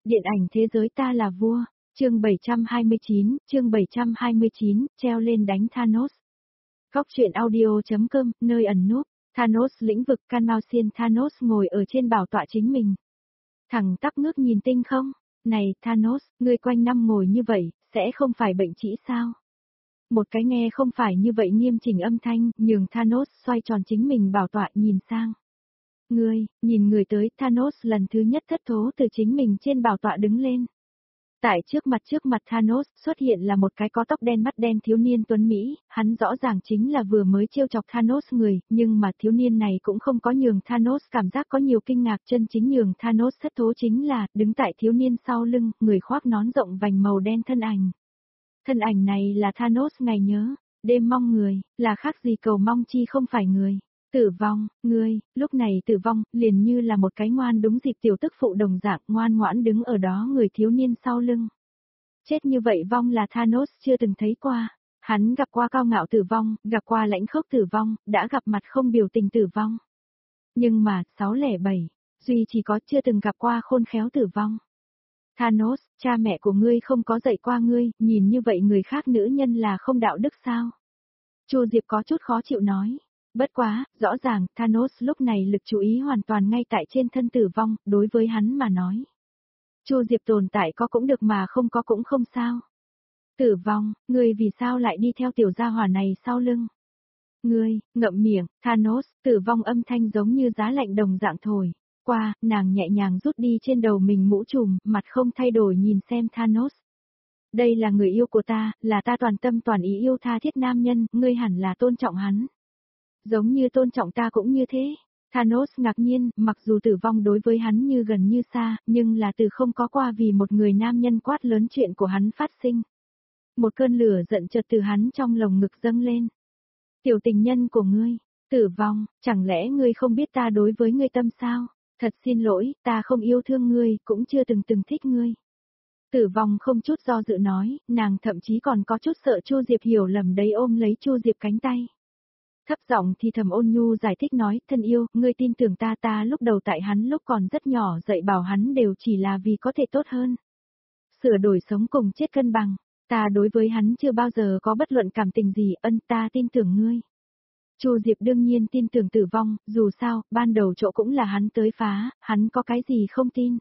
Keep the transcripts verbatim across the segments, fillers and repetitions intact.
Điện ảnh thế giới ta là vua, chương bảy trăm hai mươi chín, chương bảy trăm hai mươi chín, treo lên đánh Thanos. Góc truyện audio.com, nơi ẩn núp, Thanos lĩnh vực Canmousian Thanos ngồi ở trên bảo tọa chính mình. Thẳng tắp ngước nhìn tinh không, này Thanos, ngươi quanh năm ngồi như vậy, sẽ không phải bệnh trĩ sao? Một cái nghe không phải như vậy nghiêm chỉnh âm thanh, nhường Thanos xoay tròn chính mình bảo tọa nhìn sang. Ngươi, nhìn người tới, Thanos lần thứ nhất thất thố từ chính mình trên bảo tọa đứng lên. Tại trước mặt trước mặt Thanos xuất hiện là một cái có tóc đen mắt đen thiếu niên tuấn Mỹ, hắn rõ ràng chính là vừa mới trêu chọc Thanos người, nhưng mà thiếu niên này cũng không có nhường Thanos cảm giác có nhiều kinh ngạc, chân chính nhường Thanos thất thố chính là, đứng tại thiếu niên sau lưng, người khoác nón rộng vành màu đen thân ảnh. Thân ảnh này là Thanos ngày nhớ, đêm mong người, là khác gì cầu mong chi không phải người. Tử vong, ngươi, lúc này tử vong, liền như là một cái ngoan đúng dịp tiểu tức phụ đồng dạng ngoan ngoãn đứng ở đó người thiếu niên sau lưng. Chết như vậy vong là Thanos chưa từng thấy qua, hắn gặp qua cao ngạo tử vong, gặp qua lãnh khốc tử vong, đã gặp mặt không biểu tình tử vong. Nhưng mà, sáu không bảy, duy chỉ có chưa từng gặp qua khôn khéo tử vong. Thanos, cha mẹ của ngươi không có dạy qua ngươi, nhìn như vậy người khác nữ nhân là không đạo đức sao? Chu Diệp có chút khó chịu nói. Bất quá, rõ ràng, Thanos lúc này lực chú ý hoàn toàn ngay tại trên thân tử vong, đối với hắn mà nói. Chu Diệp tồn tại có cũng được mà không có cũng không sao. Tử vong, ngươi vì sao lại đi theo tiểu gia hỏa này sau lưng? Ngươi, ngậm miệng, Thanos, tử vong âm thanh giống như giá lạnh đồng dạng thổi. Qua, nàng nhẹ nhàng rút đi trên đầu mình mũ trùm, mặt không thay đổi nhìn xem Thanos. Đây là người yêu của ta, là ta toàn tâm toàn ý yêu tha thiết nam nhân, ngươi hẳn là tôn trọng hắn. Giống như tôn trọng ta cũng như thế. Thanos ngạc nhiên, mặc dù tử vong đối với hắn như gần như xa, nhưng là từ không có qua vì một người nam nhân quát lớn chuyện của hắn phát sinh. Một cơn lửa giận chợt từ hắn trong lồng ngực dâng lên. Tiểu tình nhân của ngươi, tử vong, chẳng lẽ ngươi không biết ta đối với ngươi tâm sao? Thật xin lỗi, ta không yêu thương ngươi, cũng chưa từng từng thích ngươi. Tử vong không chút do dự nói, nàng thậm chí còn có chút sợ Chu Diệp hiểu lầm đấy ôm lấy Chu Diệp cánh tay. Thấp giọng thì thầm ôn nhu giải thích nói, thân yêu, ngươi tin tưởng ta ta lúc đầu tại hắn lúc còn rất nhỏ dạy bảo hắn đều chỉ là vì có thể tốt hơn. Sửa đổi sống cùng chết cân bằng, ta đối với hắn chưa bao giờ có bất luận cảm tình gì, ân ta tin tưởng ngươi. Chu Diệp đương nhiên tin tưởng tử vong, dù sao, ban đầu chỗ cũng là hắn tới phá, hắn có cái gì không tin.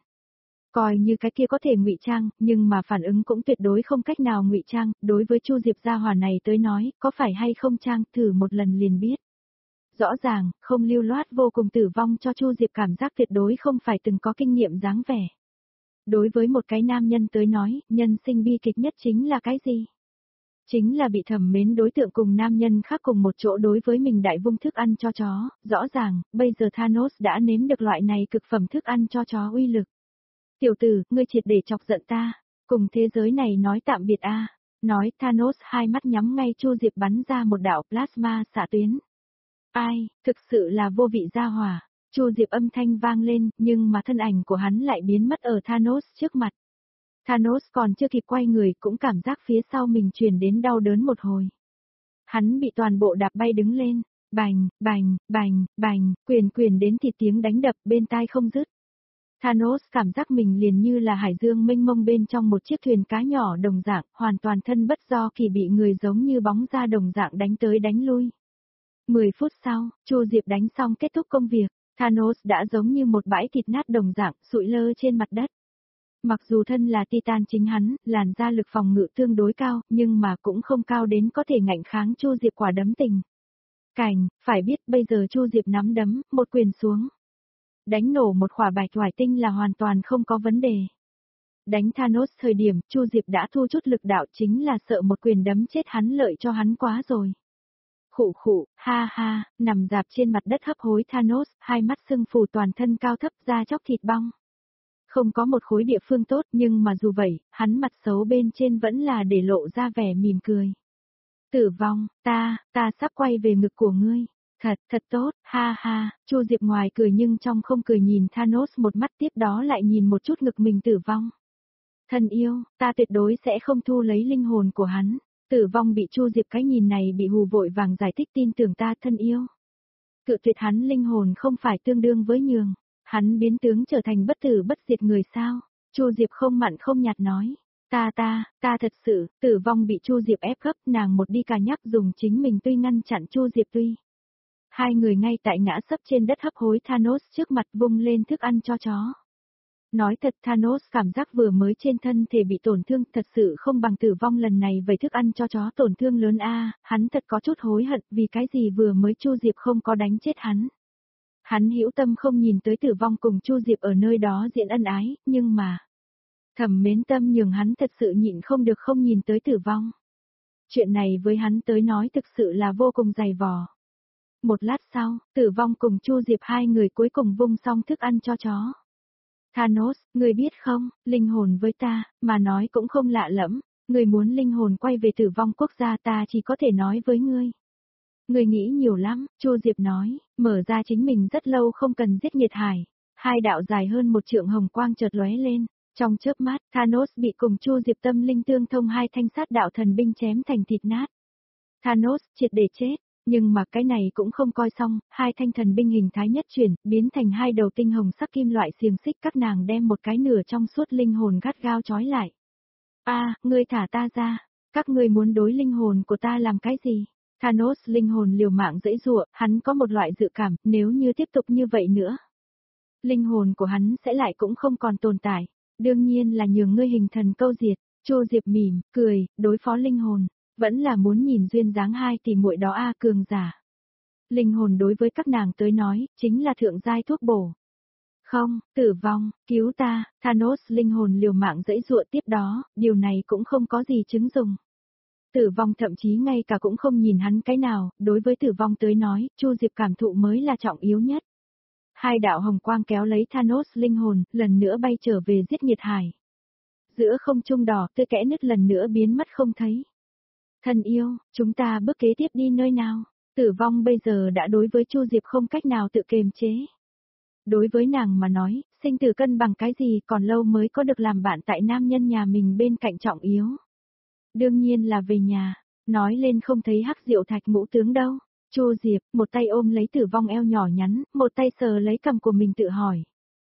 Coi như cái kia có thể ngụy trang, nhưng mà phản ứng cũng tuyệt đối không cách nào ngụy trang, đối với Chu Diệp gia hỏa này tới nói, có phải hay không trang, thử một lần liền biết. Rõ ràng, không lưu loát vô cùng tử vong cho Chu Diệp cảm giác tuyệt đối không phải từng có kinh nghiệm dáng vẻ. Đối với một cái nam nhân tới nói, nhân sinh bi kịch nhất chính là cái gì? Chính là bị thầm mến đối tượng cùng nam nhân khác cùng một chỗ đối với mình đại vung thức ăn cho chó, rõ ràng, bây giờ Thanos đã nếm được loại này cực phẩm thức ăn cho chó uy lực. Tiểu tử, ngươi triệt để chọc giận ta, cùng thế giới này nói tạm biệt a. Nói Thanos hai mắt nhắm ngay Chu Diệp bắn ra một đạo plasma xạ tuyến. Ai, thực sự là vô vị gia hỏa. Chu Diệp âm thanh vang lên, nhưng mà thân ảnh của hắn lại biến mất ở Thanos trước mặt. Thanos còn chưa kịp quay người cũng cảm giác phía sau mình truyền đến đau đớn một hồi. Hắn bị toàn bộ đạp bay đứng lên, bành, bành, bành, bành, quyền quyền đến thịt tiếng đánh đập bên tai không dứt. Thanos cảm giác mình liền như là hải dương mênh mông bên trong một chiếc thuyền cá nhỏ đồng dạng, hoàn toàn thân bất do kỳ bị người giống như bóng ra đồng dạng đánh tới đánh lui. Mười phút sau, Chu Diệp đánh xong kết thúc công việc, Thanos đã giống như một bãi thịt nát đồng dạng, sụi lơ trên mặt đất. Mặc dù thân là Titan chính hắn, làn da lực phòng ngự tương đối cao, nhưng mà cũng không cao đến có thể ngạnh kháng Chu Diệp quả đấm tình. Cảnh, phải biết bây giờ Chu Diệp nắm đấm, một quyền xuống. Đánh nổ một khỏa bạch hỏa tinh là hoàn toàn không có vấn đề. Đánh Thanos thời điểm, Chu Diệp đã thu chút lực đạo chính là sợ một quyền đấm chết hắn lợi cho hắn quá rồi. Khụ khụ, ha ha, nằm dạp trên mặt đất hấp hối Thanos, hai mắt sưng phù toàn thân cao thấp da chóc thịt bong. Không có một khối địa phương tốt nhưng mà dù vậy, hắn mặt xấu bên trên vẫn là để lộ ra vẻ mỉm cười. Tử vong, ta, ta sắp quay về ngực của ngươi. Thật, thật tốt, ha ha, Chu Diệp ngoài cười nhưng trong không cười nhìn Thanos một mắt tiếp đó lại nhìn một chút ngực mình tử vong. Thân yêu, ta tuyệt đối sẽ không thu lấy linh hồn của hắn. Tử vong bị Chu Diệp cái nhìn này bị hù vội vàng giải thích tin tưởng ta thân yêu. Cự tuyệt hắn linh hồn không phải tương đương với nhường. Hắn biến tướng trở thành bất tử bất diệt người sao? Chu Diệp không mặn không nhạt nói. Ta ta, ta thật sự, Tử Vong bị Chu Diệp ép gấp, nàng một đi cả nhắc dùng chính mình tuy ngăn chặn Chu Diệp tuy. Hai người ngay tại ngã sấp trên đất hấp hối Thanos trước mặt vung lên thức ăn cho chó. Nói thật Thanos cảm giác vừa mới trên thân thể bị tổn thương thật sự không bằng Tử Vong lần này vậy thức ăn cho chó tổn thương lớn a, hắn thật có chút hối hận vì cái gì vừa mới Chu Diệp không có đánh chết hắn. Hắn hữu tâm không nhìn tới Tử Vong cùng Chu Diệp ở nơi đó diễn ân ái, nhưng mà thầm mến tâm nhường hắn thật sự nhịn không được không nhìn tới Tử Vong. Chuyện này với hắn tới nói thực sự là vô cùng dày vò. Một lát sau, Tử Vong cùng Chu Diệp hai người cuối cùng vung xong thức ăn cho chó. Thanos, người biết không, linh hồn với ta, mà nói cũng không lạ lẫm, người muốn linh hồn quay về Tử Vong quốc gia ta chỉ có thể nói với ngươi. Người nghĩ nhiều lắm, Chu Diệp nói, mở ra chính mình rất lâu không cần giết nghiệt hải. Hai đạo dài hơn một trượng hồng quang chợt lóe lên, trong chớp mắt, Thanos bị cùng Chu Diệp tâm linh tương thông hai thanh sát đạo thần binh chém thành thịt nát. Thanos triệt để chết. Nhưng mà cái này cũng không coi xong, hai thanh thần binh hình thái nhất chuyển, biến thành hai đầu tinh hồng sắc kim loại xiềng xích các nàng đem một cái nửa trong suốt linh hồn gắt gao trói lại. A, ngươi thả ta ra, các ngươi muốn đối linh hồn của ta làm cái gì? Thanos linh hồn liều mạng dãy dụa, hắn có một loại dự cảm, nếu như tiếp tục như vậy nữa. Linh hồn của hắn sẽ lại cũng không còn tồn tại, đương nhiên là nhường ngươi hình thần câu diệt, Chu Diệp mỉm, cười, đối phó linh hồn. Vẫn là muốn nhìn duyên dáng hai tỷ muội đó a cường giả. Linh hồn đối với các nàng tới nói, chính là thượng giai thuốc bổ. Không, Tử Vong, cứu ta, Thanos linh hồn liều mạng dãy dụa tiếp đó, điều này cũng không có gì chứng dùng. Tử Vong thậm chí ngay cả cũng không nhìn hắn cái nào, đối với Tử Vong tới nói, Chu Diệp cảm thụ mới là trọng yếu nhất. Hai đạo hồng quang kéo lấy Thanos linh hồn, lần nữa bay trở về giết nghiệt hải. Giữa không trung đỏ tươi kẽ nứt lần nữa biến mất không thấy. Thân yêu, chúng ta bước kế tiếp đi nơi nào? Tử Vong bây giờ đã đối với Chu Diệp không cách nào tự kiềm chế. Đối với nàng mà nói, sinh tử cân bằng cái gì còn lâu mới có được làm bạn tại nam nhân nhà mình bên cạnh trọng yếu. Đương nhiên là về nhà, nói lên không thấy hắc diệu thạch mũ tướng đâu. Chu Diệp, một tay ôm lấy Tử Vong eo nhỏ nhắn, một tay sờ lấy cằm của mình tự hỏi.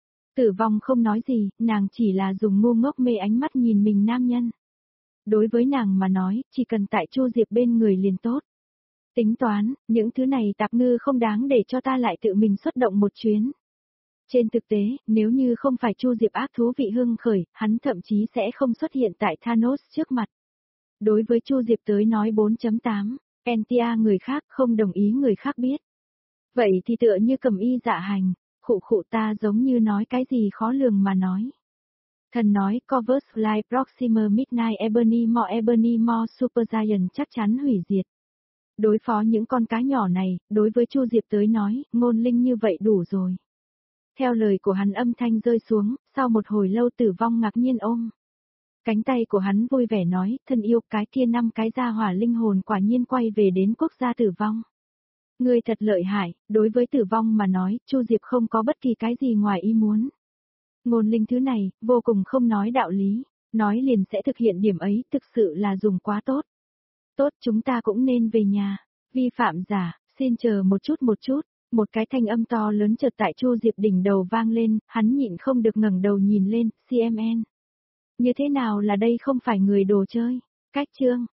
Tử Vong không nói gì, nàng chỉ là dùng ngu ngốc mê ánh mắt nhìn mình nam nhân. Đối với nàng mà nói, chỉ cần tại Chu Diệp bên người liền tốt. Tính toán, những thứ này tạp ngư không đáng để cho ta lại tự mình xuất động một chuyến. Trên thực tế, nếu như không phải Chu Diệp ác thú vị hưng khởi, hắn thậm chí sẽ không xuất hiện tại Thanos trước mặt. Đối với Chu Diệp tới nói bốn chấm tám, Entia người khác không đồng ý người khác biết. Vậy thì tựa như cầm y dạ hành, khụ khụ ta giống như nói cái gì khó lường mà nói. Thần nói Corvus Fly Proximer Midnight Ebony Mo Ebony Mo Super Giant chắc chắn hủy diệt. Đối phó những con cá nhỏ này, đối với Chu Diệp tới nói, ngôn linh như vậy đủ rồi. Theo lời của hắn âm thanh rơi xuống, sau một hồi lâu Tử Vong ngạc nhiên ôm. Cánh tay của hắn vui vẻ nói, thân yêu cái kia năm cái gia hỏa linh hồn quả nhiên quay về đến quốc gia Tử Vong. Ngươi thật lợi hại, đối với Tử Vong mà nói, Chu Diệp không có bất kỳ cái gì ngoài ý muốn. Ngôn linh thứ này, vô cùng không nói đạo lý, nói liền sẽ thực hiện điểm ấy, thực sự là dùng quá tốt. Tốt chúng ta cũng nên về nhà, vi phạm giả, xin chờ một chút một chút, một cái thanh âm to lớn chợt tại Chu Diệp đỉnh đầu vang lên, hắn nhịn không được ngẩng đầu nhìn lên, xê em en. Như thế nào là đây không phải người đồ chơi, cách chương.